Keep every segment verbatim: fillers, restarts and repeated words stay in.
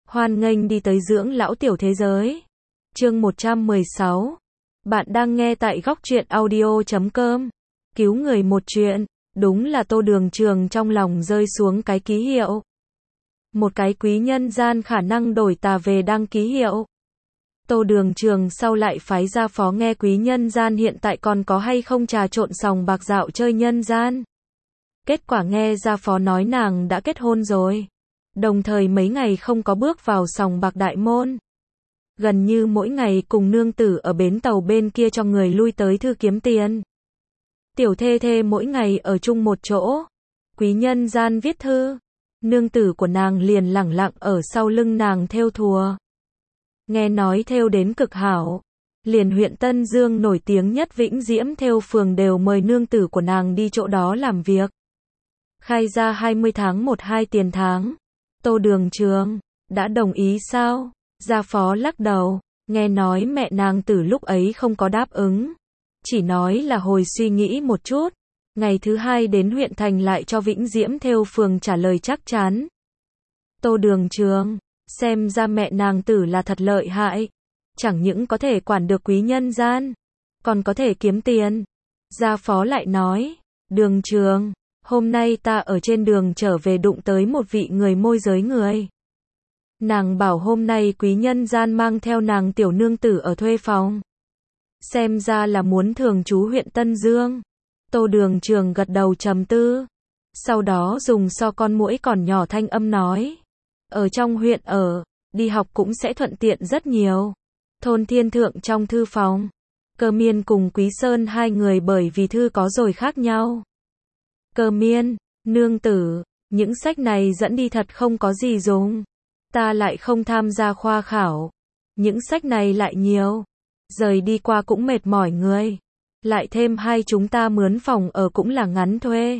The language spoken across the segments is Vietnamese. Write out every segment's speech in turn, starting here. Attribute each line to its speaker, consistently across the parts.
Speaker 1: Hoan nghênh đi tới dưỡng lão tiểu thế giới. Chương một trăm mười sáu. Bạn đang nghe tại góc truyện audio chấm com. Cứu người một chuyện. Đúng là Tô Đường Trường trong lòng rơi xuống cái ký hiệu. Một cái quý nhân gian khả năng đổi tà về đăng ký hiệu. Tô Đường Trường sau lại phái ra phó nghe quý nhân gian hiện tại còn có hay không trà trộn sòng bạc dạo chơi nhân gian. Kết quả nghe ra phó nói nàng đã kết hôn rồi. Đồng thời mấy ngày không có bước vào sòng bạc đại môn. Gần như mỗi ngày cùng nương tử ở bến tàu bên kia cho người lui tới thư kiếm tiền. Tiểu thê thê mỗi ngày ở chung một chỗ. Quý nhân gian viết thư. Nương tử của nàng liền lẳng lặng ở sau lưng nàng thêu thùa. Nghe nói thêu đến cực hảo. Liền huyện Tân Dương nổi tiếng nhất Vĩnh Diễm thêu phường đều mời nương tử của nàng đi chỗ đó làm việc. Khai ra hai mươi tháng một hai tiền tháng. Tô Đường Trường, đã đồng ý sao? Gia phó lắc đầu, nghe nói mẹ nàng từ lúc ấy không có đáp ứng. Chỉ nói là hồi suy nghĩ một chút. Ngày thứ hai đến huyện thành lại cho Vĩnh Diễm thêu phường trả lời chắc chắn. Tô Đường Trường, xem ra mẹ nàng tử là thật lợi hại. Chẳng những có thể quản được quý nhân gian, còn có thể kiếm tiền. Gia phó lại nói, Đường Trường, hôm nay ta ở trên đường trở về đụng tới một vị người môi giới người. Nàng bảo hôm nay quý nhân gian mang theo nàng tiểu nương tử ở thuê phòng. Xem ra là muốn thường trú huyện Tân Dương. Tô Đường Trường gật đầu trầm tư. Sau đó dùng so con muỗi còn nhỏ thanh âm nói. Ở trong huyện ở, đi học cũng sẽ thuận tiện rất nhiều. Thôn Thiên Thượng trong thư phòng. Cơ Miên cùng Quý Sơn hai người bởi vì thư có rồi khác nhau. Cơ Miên, nương tử, những sách này dẫn đi thật không có gì dùng. Ta lại không tham gia khoa khảo. Những sách này lại nhiều. Rời đi qua cũng mệt mỏi người. Lại thêm hai chúng ta mướn phòng ở cũng là ngắn thuê.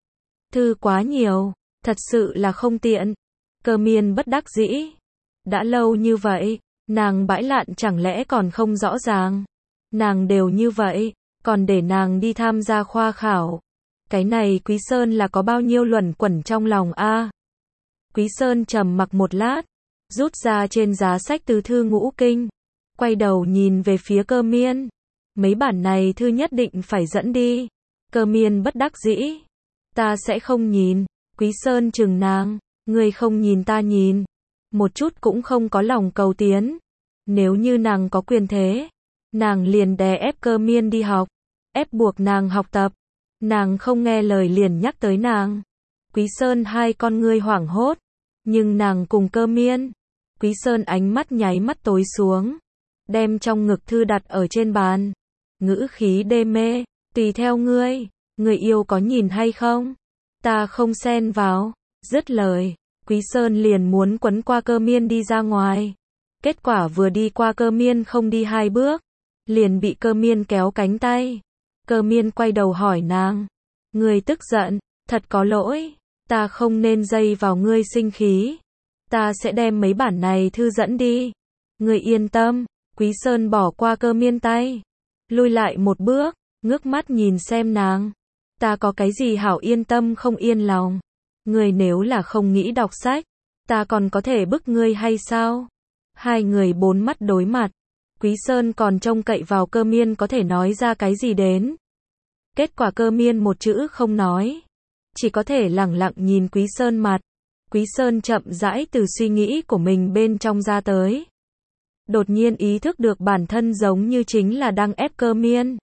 Speaker 1: Thư quá nhiều, thật sự là không tiện. Cơ Miên bất đắc dĩ. Đã lâu như vậy, nàng bãi lạn chẳng lẽ còn không rõ ràng. Nàng đều như vậy, còn để nàng đi tham gia khoa khảo. Cái này Quý Sơn là có bao nhiêu luẩn quẩn trong lòng a? À? Quý Sơn trầm mặc một lát, rút ra trên giá sách tứ thư ngũ kinh, quay đầu nhìn về phía Cơ Miên. Mấy bản này thư nhất định phải dẫn đi. Cơ Miên bất đắc dĩ. Ta sẽ không nhìn. Quý Sơn chừng nàng, ngươi không nhìn ta nhìn. Một chút cũng không có lòng cầu tiến. Nếu như nàng có quyền thế, nàng liền đè ép Cơ Miên đi học, ép buộc nàng học tập. Nàng không nghe lời liền nhắc tới nàng. Quý Sơn hai con ngươi hoảng hốt, nhưng nàng cùng Cơ Miên. Quý Sơn ánh mắt nháy mắt tối xuống, đem trong ngực thư đặt ở trên bàn, ngữ khí đê mê, tùy theo ngươi, người yêu có nhìn hay không? Ta không xen vào. Dứt lời, Quý Sơn liền muốn quấn qua Cơ Miên đi ra ngoài. Kết quả vừa đi qua Cơ Miên không đi hai bước, liền bị Cơ Miên kéo cánh tay. Cơ Miên quay đầu hỏi nàng, ngươi tức giận, thật có lỗi, ta không nên dây vào ngươi sinh khí. Ta sẽ đem mấy bản này thư dẫn đi. Ngươi yên tâm. Quý Sơn bỏ qua Cơ Miên tay, lui lại một bước, ngước mắt nhìn xem nàng. Ta có cái gì hảo yên tâm không yên lòng? Ngươi nếu là không nghĩ đọc sách, ta còn có thể bức ngươi hay sao? Hai người bốn mắt đối mặt. Quý Sơn còn trông cậy vào Cơ Miên có thể nói ra cái gì đến. Kết quả Cơ Miên một chữ không nói, chỉ có thể lẳng lặng nhìn Quý Sơn mặt. Quý Sơn chậm rãi từ suy nghĩ của mình bên trong ra tới. Đột nhiên ý thức được bản thân giống như chính là đang ép Cơ Miên.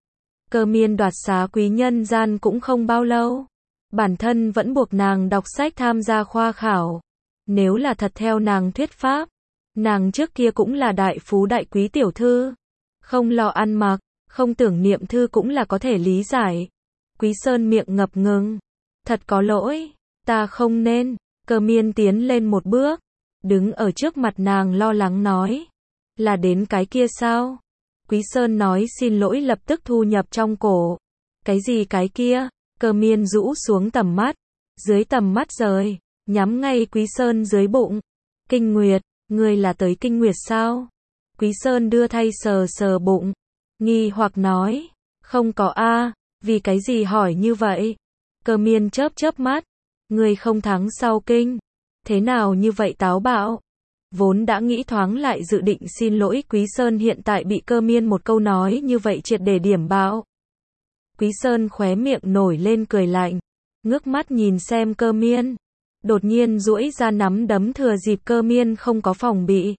Speaker 1: Cơ Miên đoạt xá quý nhân gian cũng không bao lâu. Bản thân vẫn buộc nàng đọc sách tham gia khoa khảo. Nếu là thật theo nàng thuyết pháp, nàng trước kia cũng là đại phú đại quý tiểu thư. Không lo ăn mặc, không tưởng niệm thư cũng là có thể lý giải. Quý Sơn miệng ngập ngừng. Thật có lỗi, ta không nên. Cơ Miên tiến lên một bước, đứng ở trước mặt nàng lo lắng nói. Là đến cái kia sao? Quý Sơn nói xin lỗi lập tức thu nhập trong cổ. Cái gì cái kia? Cơ Miên rũ xuống tầm mắt. Dưới tầm mắt rời, nhắm ngay Quý Sơn dưới bụng. Kinh Nguyệt, ngươi là tới Kinh Nguyệt sao? Quý Sơn đưa thay sờ sờ bụng. Nghi hoặc nói. Không có a, vì cái gì hỏi như vậy? Cơ Miên chớp chớp mắt. Ngươi không thắng sau kinh. Thế nào như vậy táo bạo? Vốn đã nghĩ thoáng lại dự định xin lỗi Quý Sơn, hiện tại bị Cơ Miên một câu nói như vậy triệt để điểm bạo. Quý Sơn khóe miệng nổi lên cười lạnh, ngước mắt nhìn xem Cơ Miên, đột nhiên duỗi ra nắm đấm thừa dịp Cơ Miên không có phòng bị,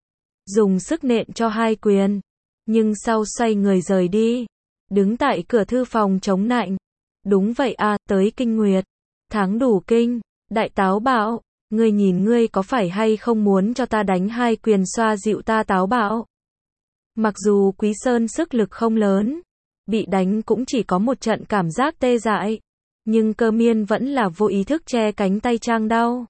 Speaker 1: dùng sức nện cho hai quyền, nhưng sau xoay người rời đi, đứng tại cửa thư phòng chống nạnh. Đúng vậy à, tới kinh nguyệt, tháng đủ kinh, đại táo bạo, ngươi nhìn ngươi có phải hay không muốn cho ta đánh hai quyền xoa dịu ta táo bạo. Mặc dù Quý Sơn sức lực không lớn, bị đánh cũng chỉ có một trận cảm giác tê dại, nhưng Cơ Miên vẫn là vô ý thức che cánh tay trang đau.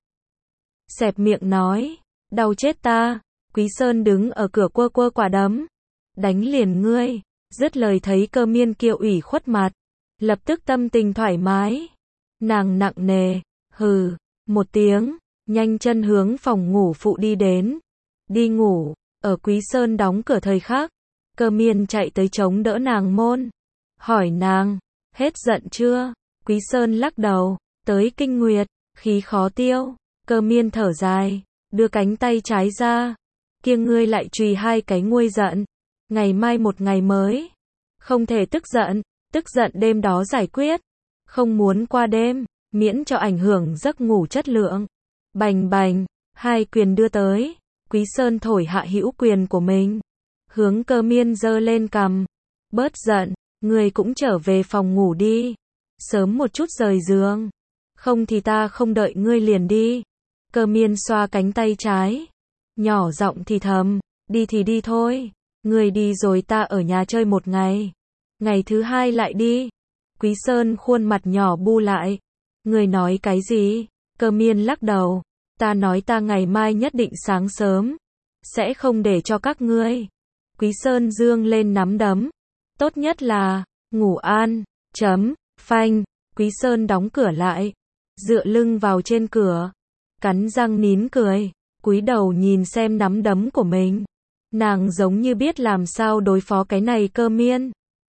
Speaker 1: Xẹp miệng nói, đau chết ta. Quý Sơn đứng ở cửa quơ quơ quả đấm, đánh liền ngươi. Dứt lời thấy Cơ Miên kia ủy khuất mặt, lập tức tâm tình thoải mái. Nàng nặng nề, hừ, một tiếng, nhanh chân hướng phòng ngủ phụ đi đến. Đi ngủ, ở Quý Sơn đóng cửa thời khắc, Cơ Miên chạy tới chống đỡ nàng môn, hỏi nàng, hết giận chưa? Quý Sơn lắc đầu, tới kinh nguyệt, khí khó tiêu. Cơ Miên thở dài, đưa cánh tay trái ra, kia ngươi lại chùy hai cái nguôi giận, ngày mai một ngày mới, không thể tức giận, tức giận đêm đó giải quyết, không muốn qua đêm, miễn cho ảnh hưởng giấc ngủ chất lượng. Bành bành, hai quyền đưa tới, Quý Sơn thổi hạ hữu quyền của mình, hướng Cơ Miên giơ lên cằm, bớt giận, ngươi cũng trở về phòng ngủ đi, sớm một chút rời giường, không thì ta không đợi ngươi liền đi. Cơ Miên xoa cánh tay trái, nhỏ giọng thì thầm, đi thì đi thôi, ngươi đi rồi ta ở nhà chơi một ngày, ngày thứ hai lại đi. Quý Sơn khuôn mặt nhỏ bu lại, ngươi nói cái gì? Cơ Miên lắc đầu, ta nói ta ngày mai nhất định sáng sớm, sẽ không để cho các ngươi. Quý Sơn dương lên nắm đấm, tốt nhất là, ngủ an, chấm, phanh. Quý Sơn đóng cửa lại, dựa lưng vào trên cửa, cắn răng nín cười, cúi đầu nhìn xem nắm đấm của mình. Nàng giống như biết làm sao đối phó cái này Cơ Miên.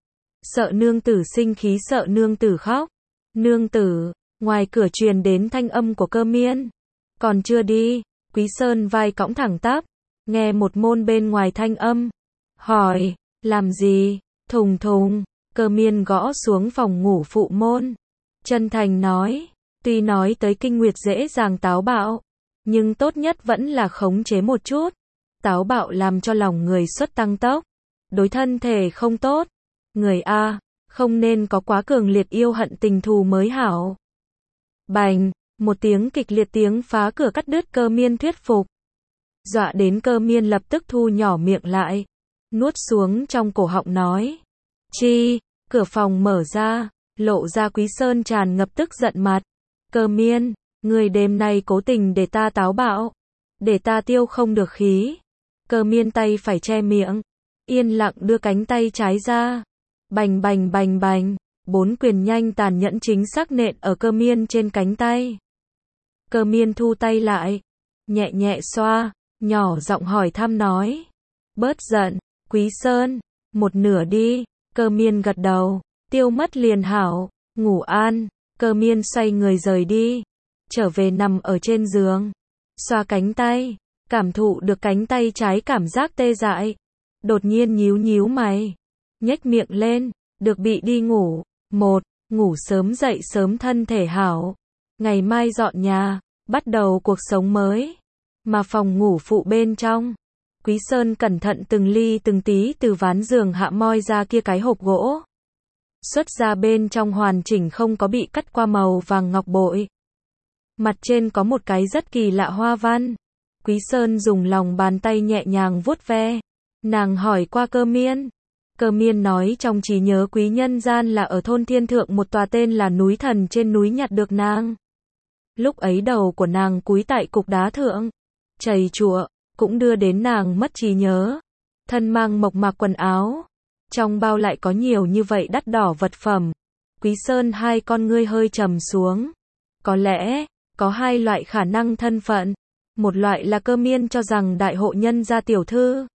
Speaker 1: Sợ nương tử sinh khí, sợ nương tử khóc. Nương tử, ngoài cửa truyền đến thanh âm của Cơ Miên. Còn chưa đi, Quý Sơn vai cõng thẳng tắp, nghe một môn bên ngoài thanh âm. Hỏi, làm gì? Thùng thùng, Cơ Miên gõ xuống phòng ngủ phụ môn. Chân thành nói, tuy nói tới kinh nguyệt dễ dàng táo bạo, nhưng tốt nhất vẫn là khống chế một chút. Táo bạo làm cho lòng người xuất tăng tốc, đối thân thể không tốt. Người A, không nên có quá cường liệt yêu hận tình thù mới hảo. Bành, một tiếng kịch liệt tiếng phá cửa cắt đứt Cơ Miên thuyết phục. Dọa đến Cơ Miên lập tức thu nhỏ miệng lại, nuốt xuống trong cổ họng nói. Chi, cửa phòng mở ra, lộ ra Quý Sơn tràn ngập tức giận mặt. Cơ Miên, người đêm nay cố tình để ta táo bạo, để ta tiêu không được khí. Cơ Miên tay phải che miệng, yên lặng đưa cánh tay trái ra. Bành bành bành bành, bốn quyền nhanh tàn nhẫn chính xác nện ở Cơ Miên trên cánh tay. Cơ Miên thu tay lại, nhẹ nhẹ xoa, nhỏ giọng hỏi thăm nói. Bớt giận, Quý Sơn, một nửa đi. Cơ Miên gật đầu, tiêu mất liền hảo, ngủ an. Cơ Miên xoay người rời đi, trở về nằm ở trên giường, xoa cánh tay, cảm thụ được cánh tay trái cảm giác tê dại. Đột nhiên nhíu nhíu mày, nhếch miệng lên, được bị đi ngủ. Một, ngủ sớm dậy sớm thân thể hảo. Ngày mai dọn nhà, bắt đầu cuộc sống mới. Mà phòng ngủ phụ bên trong, Quý Sơn cẩn thận từng ly từng tí từ ván giường hạ moi ra kia cái hộp gỗ. Xuất ra bên trong hoàn chỉnh không có bị cắt qua màu vàng ngọc bội. Mặt trên có một cái rất kỳ lạ hoa văn. Quý Sơn dùng lòng bàn tay nhẹ nhàng vuốt ve. Nàng hỏi qua Cơ Miên. Cơ Miên nói trong trí nhớ quý nhân gian là ở thôn Thiên Thượng một tòa tên là núi Thần trên núi nhặt được nàng. Lúc ấy đầu của nàng cúi tại cục đá thượng, chầy chùa, cũng đưa đến nàng mất trí nhớ. Thân mang mộc mạc quần áo, trong bao lại có nhiều như vậy đắt đỏ vật phẩm. Quý Sơn hai con ngươi hơi trầm xuống. Có lẽ, có hai loại khả năng thân phận. Một loại là Cơ Miên cho rằng đại hộ nhân gia tiểu thư.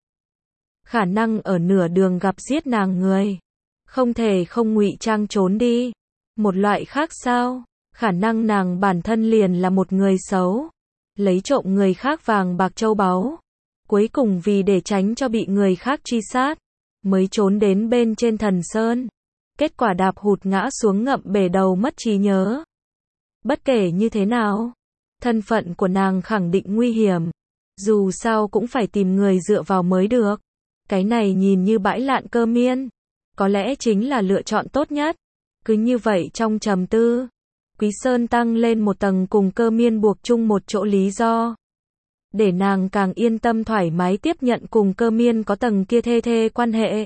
Speaker 1: Khả năng ở nửa đường gặp giết nàng người. Không thể không ngụy trang trốn đi. Một loại khác sao? Khả năng nàng bản thân liền là một người xấu. lấy trộm người khác vàng bạc châu báu. Cuối cùng vì để tránh cho bị người khác truy sát, mới trốn đến bên trên thần sơn. Kết quả đạp hụt ngã xuống ngậm bể đầu mất trí nhớ. Bất kể như thế nào, thân phận của nàng khẳng định nguy hiểm. Dù sao cũng phải tìm người dựa vào mới được. Cái này nhìn như bãi lạn Cơ Miên, có lẽ chính là lựa chọn tốt nhất. Cứ như vậy trong trầm tư, Quý Sơn tăng lên một tầng cùng Cơ Miên buộc chung một chỗ lý do. Để nàng càng yên tâm thoải mái tiếp nhận cùng Cơ Miên có tầng kia thê thê quan hệ.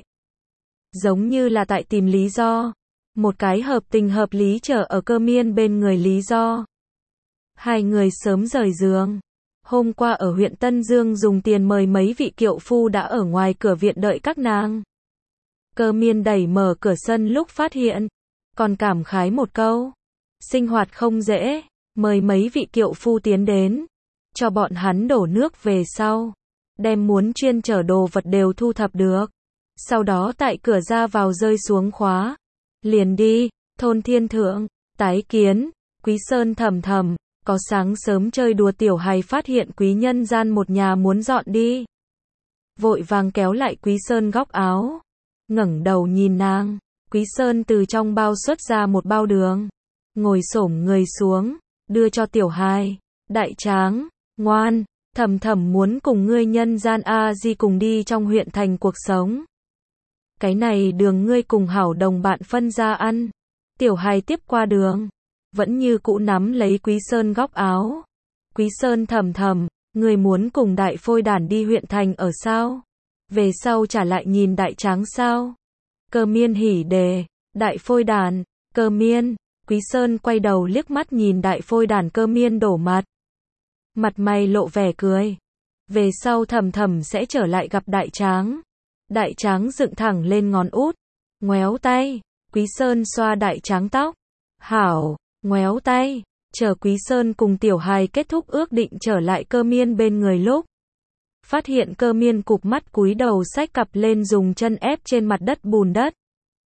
Speaker 1: Giống như là tại tìm lý do. Một cái hợp tình hợp lý trở ở Cơ Miên bên người lý do. Hai người sớm rời giường. Hôm qua ở huyện Tân Dương dùng tiền mời mấy vị kiệu phu đã ở ngoài cửa viện đợi các nàng. Cơ Miên đẩy mở cửa sân lúc phát hiện. Còn cảm khái một câu. Sinh hoạt không dễ. Mời mấy vị kiệu phu tiến đến. Cho bọn hắn đổ nước về sau. Đem muốn chuyên chở đồ vật đều thu thập được. Sau đó tại cửa ra vào rơi xuống khóa. Liền đi, thôn Thiên Thượng, tái kiến. Quý Sơn thầm thầm. Có sáng sớm chơi đùa tiểu hài phát hiện quý nhân gian một nhà muốn dọn đi. Vội vàng kéo lại Quý Sơn góc áo. Ngẩng đầu nhìn nàng. Quý Sơn từ trong bao xuất ra một bao đường. Ngồi xổm người xuống. Đưa cho tiểu hài. Đại tráng, ngoan. Thầm thầm muốn cùng ngươi nhân gian A Di cùng đi trong huyện thành cuộc sống. Cái này đường ngươi cùng hảo đồng bạn phân ra ăn. Tiểu hài tiếp qua đường. Vẫn như cũ nắm lấy Quý Sơn góc áo. Quý Sơn thầm thầm, ngươi muốn cùng đại phôi đản đi huyện thành ở sao? Về sau trả lại nhìn đại tráng sao? Cơ Miên hỉ đề, đại phôi đản, Cơ Miên. Quý Sơn quay đầu liếc mắt nhìn đại phôi đản Cơ Miên đổ mặt. Mặt mày lộ vẻ cười. Về sau thầm thầm sẽ trở lại gặp đại tráng. Đại tráng dựng thẳng lên ngón út. Ngoéo tay. Quý Sơn xoa đại tráng tóc. Hảo. Ngoéo tay. Chờ Quý Sơn cùng tiểu hài kết thúc ước định trở lại Cơ Miên bên người lúc. Phát hiện Cơ Miên cụp mắt cúi đầu xách cặp lên dùng chân ép trên mặt đất bùn đất.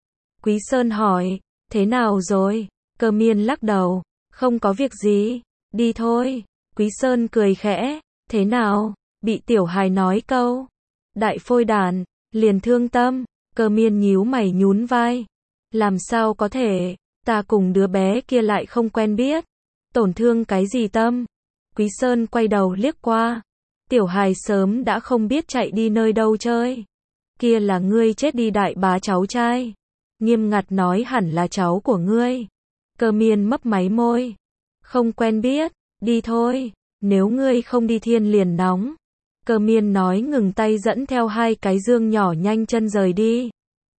Speaker 1: Quý Sơn hỏi. Thế nào rồi? Cơ Miên lắc đầu. Không có việc gì. Đi thôi. Quý Sơn cười khẽ. Thế nào? Bị tiểu hài nói câu. Đại phôi đản. Liền thương tâm. Cơ Miên nhíu mày nhún vai. Làm sao có thể? Ta cùng đứa bé kia lại không quen biết. Tổn thương cái gì tâm? Quý Sơn quay đầu liếc qua. Tiểu hài sớm đã không biết chạy đi nơi đâu chơi. Kia là ngươi chết đi đại bá cháu trai. Nghiêm ngặt nói hẳn là cháu của ngươi. Cơ Miên mấp máy môi. Không quen biết. Đi thôi. Nếu ngươi không đi thiên liền nóng. Cơ Miên nói ngừng tay dẫn theo hai cái dương nhỏ nhanh chân rời đi.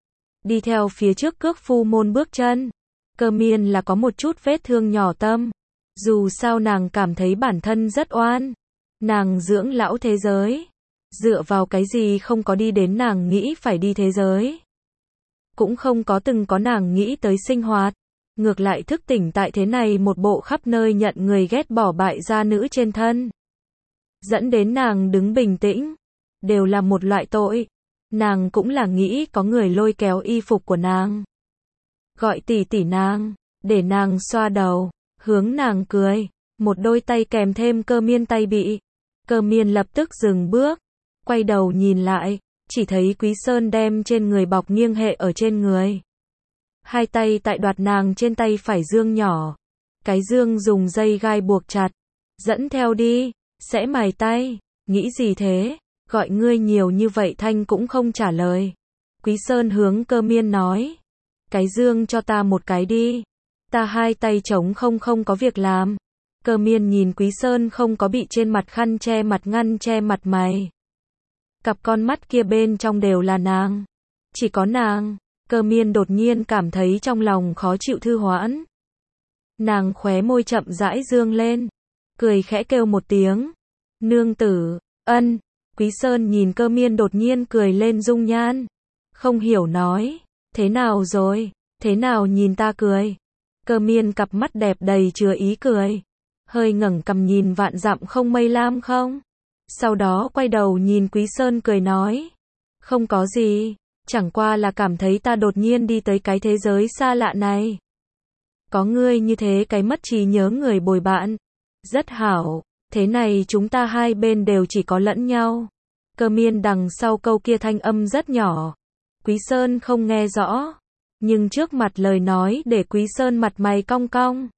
Speaker 1: Đi theo phía trước cước phu môn bước chân. Cơ Miên là có một chút vết thương nhỏ tâm. Dù sao nàng cảm thấy bản thân rất oan. Nàng dưỡng lão thế giới. Dựa vào cái gì không có đi đến nàng nghĩ phải đi thế giới. Cũng không có từng có nàng nghĩ tới sinh hoạt. Ngược lại thức tỉnh tại thế này một bộ khắp nơi nhận người ghét bỏ bại gia nữ trên thân. Dẫn đến nàng đứng bình tĩnh. Đều là một loại tội. Nàng cũng là nghĩ có người lôi kéo y phục của nàng. Gọi tỷ tỷ nàng. Để nàng xoa đầu. Hướng nàng cười. Một đôi tay kèm thêm Cơ Miên tay bị. Cơ Miên lập tức dừng bước. Quay đầu nhìn lại. Chỉ thấy Quý Sơn đem trên người bọc nghiêng hệ ở trên người. Hai tay tại đoạt nàng trên tay phải dương nhỏ. Cái dương dùng dây gai buộc chặt. Dẫn theo đi. Sẽ mài tay. Nghĩ gì thế? Gọi ngươi nhiều như vậy thanh cũng không trả lời. Quý Sơn hướng Cơ Miên nói. Cái dương cho ta một cái đi. Ta hai tay trống không không có việc làm. Cơ Miên nhìn Quý Sơn không có bị trên mặt khăn che mặt ngăn che mặt mày. Cặp con mắt kia bên trong đều là nàng. Chỉ có nàng. Cơ Miên đột nhiên cảm thấy trong lòng khó chịu thư hoãn. Nàng khóe môi chậm rãi dương lên. Cười khẽ kêu một tiếng. Nương tử, ân. Quý Sơn nhìn Cơ Miên đột nhiên cười lên dung nhan. Không hiểu nói. Thế nào rồi? Thế nào nhìn ta cười? Cơ Miên cặp mắt đẹp đầy chứa ý cười. Hơi ngẩng cằm nhìn vạn dặm không mây lam không? Sau đó quay đầu nhìn Quý Sơn cười nói. Không có gì. Chẳng qua là cảm thấy ta đột nhiên đi tới cái thế giới xa lạ này. Có ngươi như thế cái mất trí nhớ người bồi bạn. Rất hảo. Thế này chúng ta hai bên đều chỉ có lẫn nhau. Cơ miên đằng sau câu kia thanh âm rất nhỏ. Quý Sơn không nghe rõ. Nhưng trước mặt lời nói để Quý Sơn mặt mày cong cong.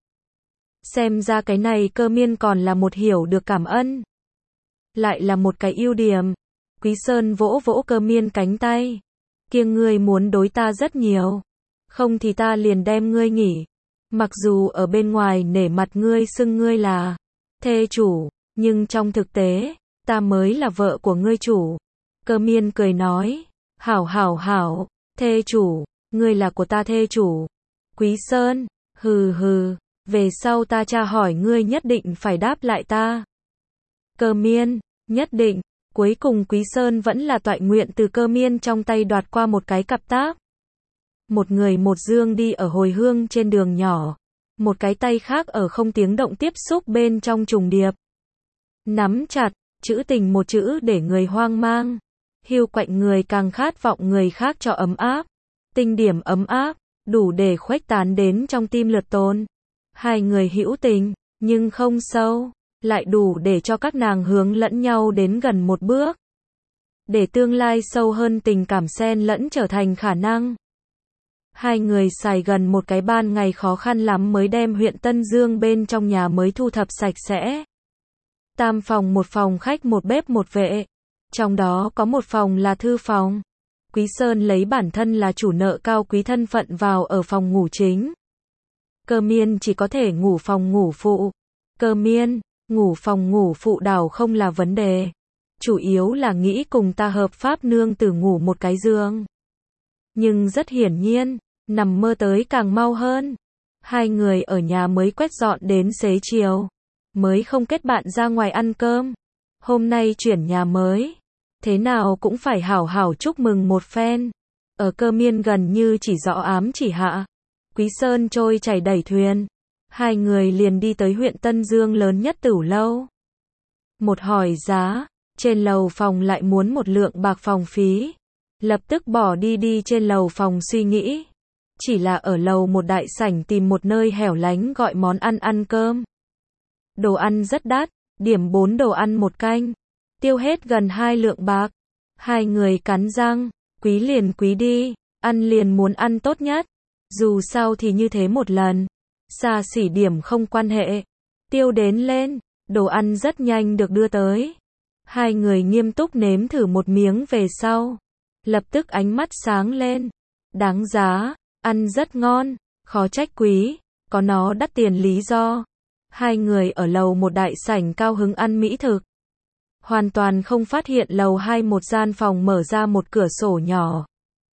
Speaker 1: Xem ra cái này cơ miên còn là một hiểu được cảm ơn. Lại là một cái ưu điểm. Quý Sơn vỗ vỗ cơ miên cánh tay. Kiêng ngươi muốn đối ta rất nhiều. Không thì ta liền đem ngươi nghỉ. Mặc dù ở bên ngoài nể mặt ngươi xưng ngươi là thê chủ, nhưng trong thực tế, ta mới là vợ của ngươi chủ. Cơ miên cười nói, hảo hảo hảo, thê chủ, ngươi là của ta thê chủ. Quý Sơn, hừ hừ, về sau ta tra hỏi ngươi nhất định phải đáp lại ta. Cơ miên, nhất định. Cuối cùng Quý Sơn vẫn là toại nguyện từ cơ miên trong tay đoạt qua một cái cặp táp. Một người một dương đi ở hồi hương trên đường nhỏ. Một cái tay khác ở không tiếng động tiếp xúc bên trong trùng điệp. Nắm chặt, chữ tình một chữ để người hoang mang. Hiu quạnh người càng khát vọng người khác cho ấm áp. Tinh điểm ấm áp, đủ để khuếch tán đến trong tim lượt tồn. Hai người hữu tình, nhưng không sâu, lại đủ để cho các nàng hướng lẫn nhau đến gần một bước. Để tương lai sâu hơn tình cảm xen lẫn trở thành khả năng. Hai người xài gần một cái ban ngày khó khăn lắm mới đem huyện Tân Dương bên trong nhà mới thu thập sạch sẽ. Tam phòng một phòng khách một bếp một vệ. Trong đó có một phòng là thư phòng. Quý Sơn lấy bản thân là chủ nợ cao quý thân phận vào ở phòng ngủ chính. Cơ miên chỉ có thể ngủ phòng ngủ phụ. Cơ miên, ngủ phòng ngủ phụ đảo không là vấn đề. Chủ yếu là nghĩ cùng ta hợp pháp nương tử ngủ một cái giường. Nhưng rất hiển nhiên, nằm mơ tới càng mau hơn. Hai người ở nhà mới quét dọn đến xế chiều. Mới không kết bạn ra ngoài ăn cơm. Hôm nay chuyển nhà mới. Thế nào cũng phải hảo hảo chúc mừng một phen. Ở cơ miên gần như chỉ rõ ám chỉ hạ. Quý Sơn trôi chảy đẩy thuyền. Hai người liền đi tới huyện Tân Dương lớn nhất Tửu Lâu. Một hỏi giá, trên lầu phòng lại muốn một lượng bạc phòng phí. Lập tức bỏ đi đi trên lầu phòng suy nghĩ. Chỉ là ở lầu một đại sảnh tìm một nơi hẻo lánh gọi món ăn ăn cơm. Đồ ăn rất đắt, điểm bốn đồ ăn một canh. Tiêu hết gần hai lượng bạc. Hai người cắn răng, quý liền quý đi, ăn liền muốn ăn tốt nhất. Dù sao thì như thế một lần. Xa xỉ điểm không quan hệ. Tiêu đến lên, đồ ăn rất nhanh được đưa tới. Hai người nghiêm túc nếm thử một miếng về sau. Lập tức ánh mắt sáng lên. Đáng giá, ăn rất ngon, khó trách quý, có nó đắt tiền lý do. Hai người ở lầu một đại sảnh cao hứng ăn mỹ thực. Hoàn toàn không phát hiện lầu hai một gian phòng mở ra một cửa sổ nhỏ.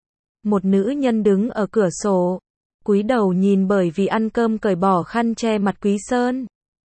Speaker 1: Một nữ nhân đứng ở cửa sổ. Cúi đầu nhìn bởi vì ăn cơm cởi bỏ khăn che mặt Quý Sơn.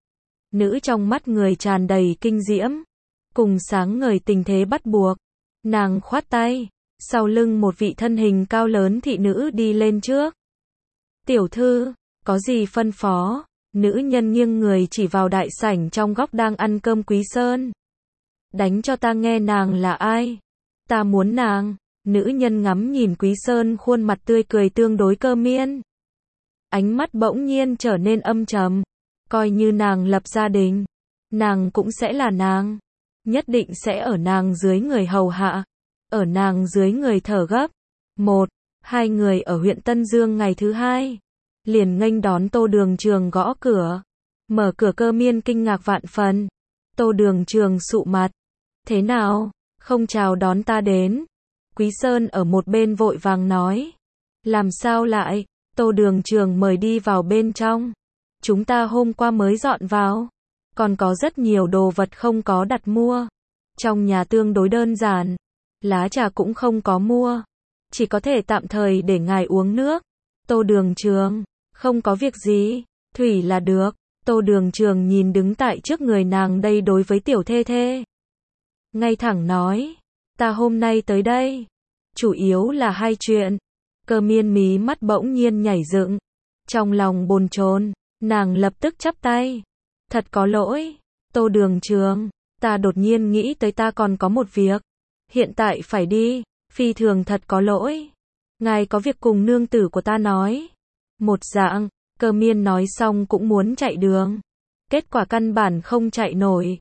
Speaker 1: Nữ trong mắt người tràn đầy kinh diễm. Cùng sáng ngời tình thế bắt buộc. Nàng khoát tay. Sau lưng một vị thân hình cao lớn thị nữ đi lên trước. Tiểu thư, có gì phân phó? Nữ nhân nghiêng người chỉ vào đại sảnh trong góc đang ăn cơm Quý Sơn. Đánh cho ta nghe nàng là ai? Ta muốn nàng. Nữ nhân ngắm nhìn Quý Sơn khuôn mặt tươi cười tương đối cơ miên. Ánh mắt bỗng nhiên trở nên âm trầm. Coi như nàng lập gia đình. Nàng cũng sẽ là nàng. Nhất định sẽ ở nàng dưới người hầu hạ. Ở nàng dưới người thở gấp. Một, hai người ở huyện Tân Dương ngày thứ hai. Liền nghênh đón Tô Đường Trường gõ cửa. Mở cửa cơ miên kinh ngạc vạn phần. Tô Đường Trường sụ mặt. Thế nào, không chào đón ta đến? Quý Sơn ở một bên vội vàng nói. Làm sao lại? Tô Đường Trường mời đi vào bên trong. Chúng ta hôm qua mới dọn vào. Còn có rất nhiều đồ vật không có đặt mua. Trong nhà tương đối đơn giản. Lá trà cũng không có mua. Chỉ có thể tạm thời để ngài uống nước. Tô Đường Trường, không có việc gì. Thủy là được. Tô Đường Trường nhìn đứng tại trước người nàng đây đối với tiểu thê thê. Ngay thẳng nói. Ta hôm nay tới đây. Chủ yếu là hai chuyện. Cơ miên mí mắt bỗng nhiên nhảy dựng. Trong lòng bồn chồn, nàng lập tức chắp tay. Thật có lỗi. Tô Đường Trường, ta đột nhiên nghĩ tới ta còn có một việc. Hiện tại phải đi. Phi thường thật có lỗi. Ngài có việc cùng nương tử của ta nói. Một dạng, cơ miên nói xong cũng muốn chạy đường. Kết quả căn bản không chạy nổi.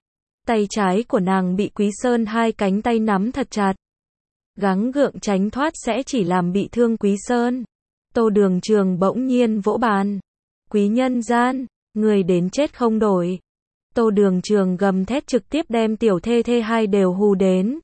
Speaker 1: Tay trái của nàng bị Quý Sơn hai cánh tay nắm thật chặt. Gắng gượng tránh thoát sẽ chỉ làm bị thương Quý Sơn. Tô Đường Trường bỗng nhiên vỗ bàn. Quý nhân gian, người đến chết không đổi. Tô Đường Trường gầm thét trực tiếp đem tiểu thê thê hai đều hù đến.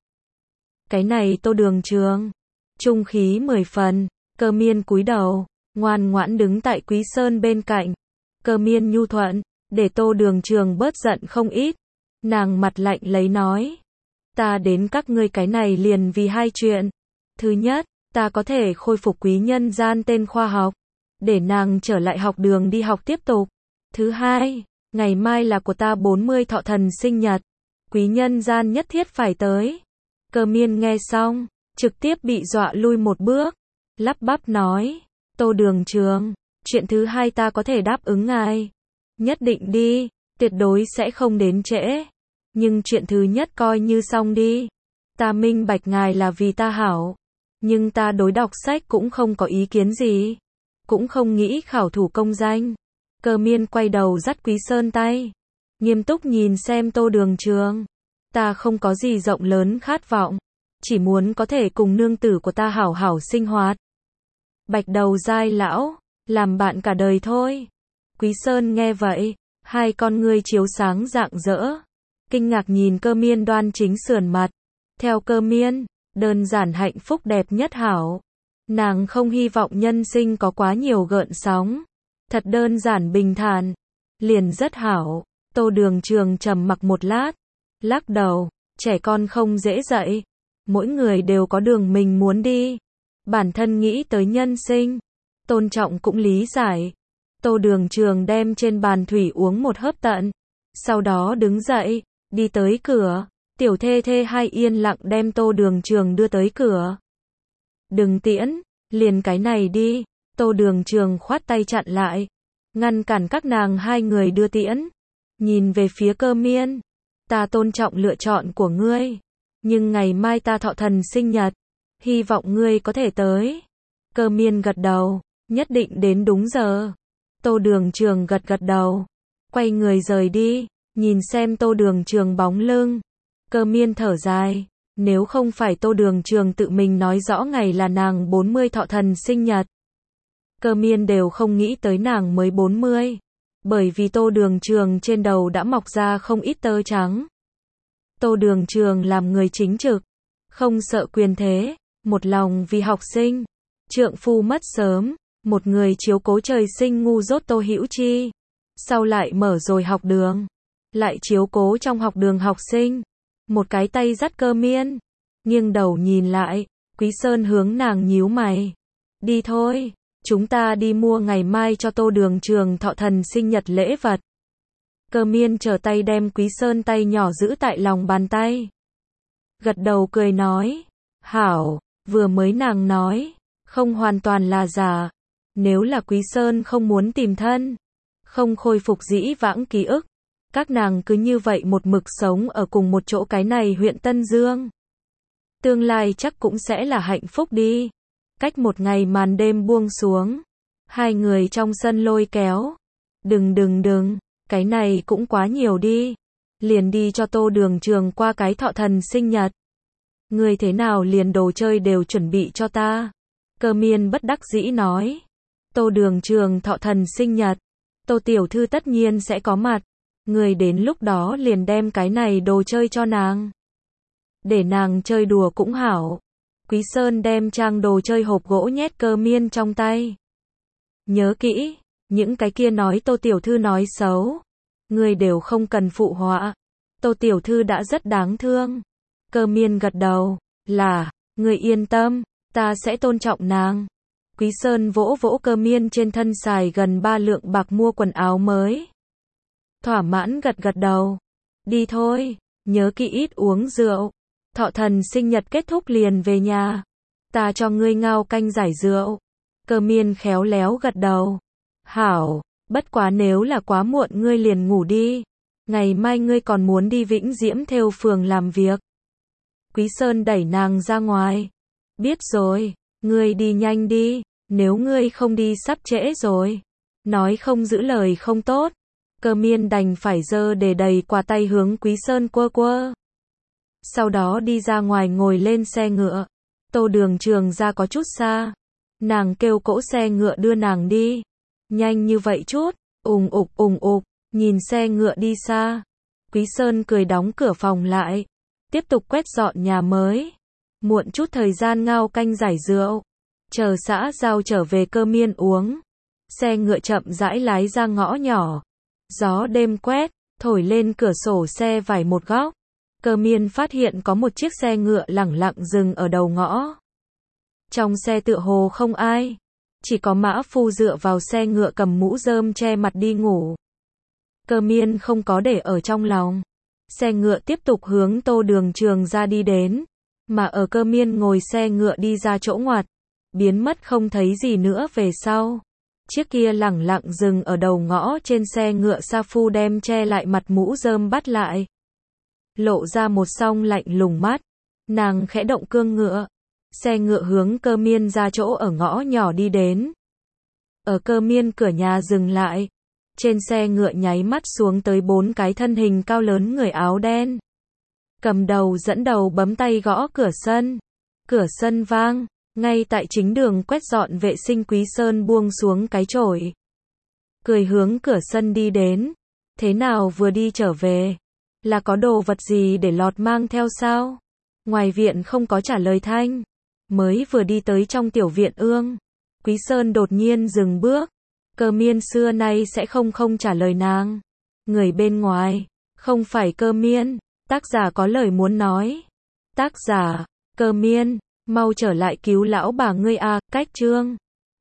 Speaker 1: Cái này Tô Đường Trường, trung khí mười phần, Cơ Miên cúi đầu, ngoan ngoãn đứng tại Quý Sơn bên cạnh. Cơ Miên nhu thuận, để Tô Đường Trường bớt giận không ít. Nàng mặt lạnh lấy nói. Ta đến các ngươi cái này liền vì hai chuyện. Thứ nhất, ta có thể khôi phục quý nhân gian tên khoa học, để nàng trở lại học đường đi học tiếp tục. Thứ hai, ngày mai là của ta bốn mươi thọ thần sinh nhật. Quý nhân gian nhất thiết phải tới. Cơ Miên nghe xong, trực tiếp bị dọa lui một bước. Lắp bắp nói. Tô Đường Trường, chuyện thứ hai ta có thể đáp ứng ngài. Nhất định đi, tuyệt đối sẽ không đến trễ. Nhưng chuyện thứ nhất coi như xong đi. Ta minh bạch ngài là vì ta hảo. Nhưng ta đối đọc sách cũng không có ý kiến gì. Cũng không nghĩ khảo thủ công danh. Cơ Miên quay đầu dắt Quý Sơn tay. Nghiêm túc nhìn xem Tô Đường Trường. Ta không có gì rộng lớn khát vọng. Chỉ muốn có thể cùng nương tử của ta hảo hảo sinh hoạt. Bạch đầu dai lão, làm bạn cả đời thôi. Quý Sơn nghe vậy, hai con ngươi chiếu sáng rạng rỡ. Kinh ngạc nhìn Cơ Miên đoan chính sườn mặt. Theo Cơ Miên, đơn giản hạnh phúc đẹp nhất hảo. Nàng không hy vọng nhân sinh có quá nhiều gợn sóng. Thật đơn giản bình thản. Liền rất hảo. Tô Đường Trường trầm mặc một lát. Lắc đầu, trẻ con không dễ dạy. Mỗi người đều có đường mình muốn đi. Bản thân nghĩ tới nhân sinh. Tôn trọng cũng lý giải. Tô Đường Trường đem trên bàn thủy uống một hớp tận. Sau đó đứng dậy, đi tới cửa. Tiểu thê thê hai yên lặng đem Tô Đường Trường đưa tới cửa. Đừng tiễn, liền cái này đi. Tô Đường Trường khoát tay chặn lại. Ngăn cản các nàng hai người đưa tiễn. Nhìn về phía Cơ Miên. Ta tôn trọng lựa chọn của ngươi. Nhưng ngày mai ta thọ thần sinh nhật. Hy vọng ngươi có thể tới. Cơ Miên gật đầu. Nhất định đến đúng giờ. Tô Đường Trường gật gật đầu. Quay người rời đi. Nhìn xem Tô Đường Trường bóng lưng. Cơ Miên thở dài. Nếu không phải Tô Đường Trường tự mình nói rõ ngày là nàng bốn mươi thọ thần sinh nhật. Cơ Miên đều không nghĩ tới nàng mới bốn mươi. Bởi vì Tô Đường Trường trên đầu đã mọc ra không ít tơ trắng. Tô Đường Trường làm người chính trực. Không sợ quyền thế. Một lòng vì học sinh. Trượng phu mất sớm. Một người chiếu cố trời sinh ngu dốt Tô Hữu Chi. Sau lại mở rồi học đường. Lại chiếu cố trong học đường học sinh. Một cái tay dắt Cơ Miên. Nghiêng đầu nhìn lại. Quý Sơn hướng nàng nhíu mày. Đi thôi. Chúng ta đi mua ngày mai cho Tô Đường Trường thọ thần sinh nhật lễ vật. Cơ Miên trở tay đem Quý Sơn tay nhỏ giữ tại lòng bàn tay. Gật đầu cười nói. Hảo, vừa mới nàng nói. Không hoàn toàn là giả. Nếu là Quý Sơn không muốn tìm thân. Không khôi phục dĩ vãng ký ức. Các nàng cứ như vậy một mực sống ở cùng một chỗ cái này huyện Tân Dương. Tương lai chắc cũng sẽ là hạnh phúc đi. Cách một ngày màn đêm buông xuống. Hai người trong sân lôi kéo. Đừng đừng đừng, cái này cũng quá nhiều đi. Liền đi cho Tô Đường Trường qua cái thọ thần sinh nhật. Người thế nào liền đồ chơi đều chuẩn bị cho ta. Cơ Miên bất đắc dĩ nói. Tô Đường Trường thọ thần sinh nhật. Tô tiểu thư tất nhiên sẽ có mặt. Người đến lúc đó liền đem cái này đồ chơi cho nàng. Để nàng chơi đùa cũng hảo. Quý Sơn đem trang đồ chơi hộp gỗ nhét Cơ Miên trong tay. Nhớ kỹ, những cái kia nói Tô tiểu thư nói xấu. Người đều không cần phụ họa. Tô tiểu thư đã rất đáng thương. Cơ Miên gật đầu. Là, người yên tâm, ta sẽ tôn trọng nàng. Quý Sơn vỗ vỗ Cơ Miên trên thân xài gần ba lượng bạc mua quần áo mới. Thỏa mãn gật gật đầu. Đi thôi, nhớ kỹ ít uống rượu. Thọ thần sinh nhật kết thúc liền về nhà. Ta cho ngươi ngao canh giải rượu. Cơ Miên khéo léo gật đầu. Hảo, bất quá nếu là quá muộn ngươi liền ngủ đi. Ngày mai ngươi còn muốn đi Vĩnh Diễm thêu phường làm việc. Quý Sơn đẩy nàng ra ngoài. Biết rồi, ngươi đi nhanh đi. Nếu ngươi không đi sắp trễ rồi. Nói không giữ lời không tốt. Cơ miên đành phải giơ để đầy quà tay hướng Quý Sơn quơ quơ. Sau đó đi ra ngoài ngồi lên xe ngựa. Tô Đường Trường ra có chút xa. Nàng kêu cỗ xe ngựa đưa nàng đi. Nhanh như vậy chút, ùng ục ùng ục, nhìn xe ngựa đi xa. Quý Sơn cười đóng cửa phòng lại. Tiếp tục quét dọn nhà mới. Muộn chút thời gian ngao canh giải rượu. Chờ xã giao trở về Cơ miên uống. Xe ngựa chậm rãi lái ra ngõ nhỏ. Gió đêm quét, thổi lên cửa sổ xe vải một góc. Cơ miên phát hiện có một chiếc xe ngựa lẳng lặng dừng ở đầu ngõ. Trong xe tựa hồ không ai. Chỉ có mã phu dựa vào xe ngựa cầm mũ rơm che mặt đi ngủ. Cơ miên không có để ở trong lòng. Xe ngựa tiếp tục hướng Tô Đường Trường ra đi đến. Mà ở Cơ miên ngồi xe ngựa đi ra chỗ ngoặt. Biến mất không thấy gì nữa về sau. Chiếc kia lẳng lặng dừng ở đầu ngõ trên xe ngựa sa phu đem che lại mặt mũ rơm bắt lại. Lộ ra một song lạnh lùng mắt. Nàng khẽ động cương ngựa. Xe ngựa hướng Cơ miên ra chỗ ở ngõ nhỏ đi đến. Ở Cơ miên cửa nhà dừng lại. Trên xe ngựa nháy mắt xuống tới bốn cái thân hình cao lớn người áo đen. Cầm đầu dẫn đầu bấm tay gõ cửa sân. Cửa sân vang. Ngay tại chính đường quét dọn vệ sinh Quý Sơn buông xuống cái chổi. Cười hướng cửa sân đi đến. Thế nào vừa đi trở về? Là có đồ vật gì để lọt mang theo sao? Ngoài viện không có trả lời thanh. Mới vừa đi tới trong tiểu viện ương. Quý Sơn đột nhiên dừng bước. Cơ miên xưa nay sẽ không không trả lời nàng. Người bên ngoài. Không phải Cơ miên. Tác giả có lời muốn nói. Tác giả. Cơ miên. Mau trở lại cứu lão bà ngươi a. Cách chương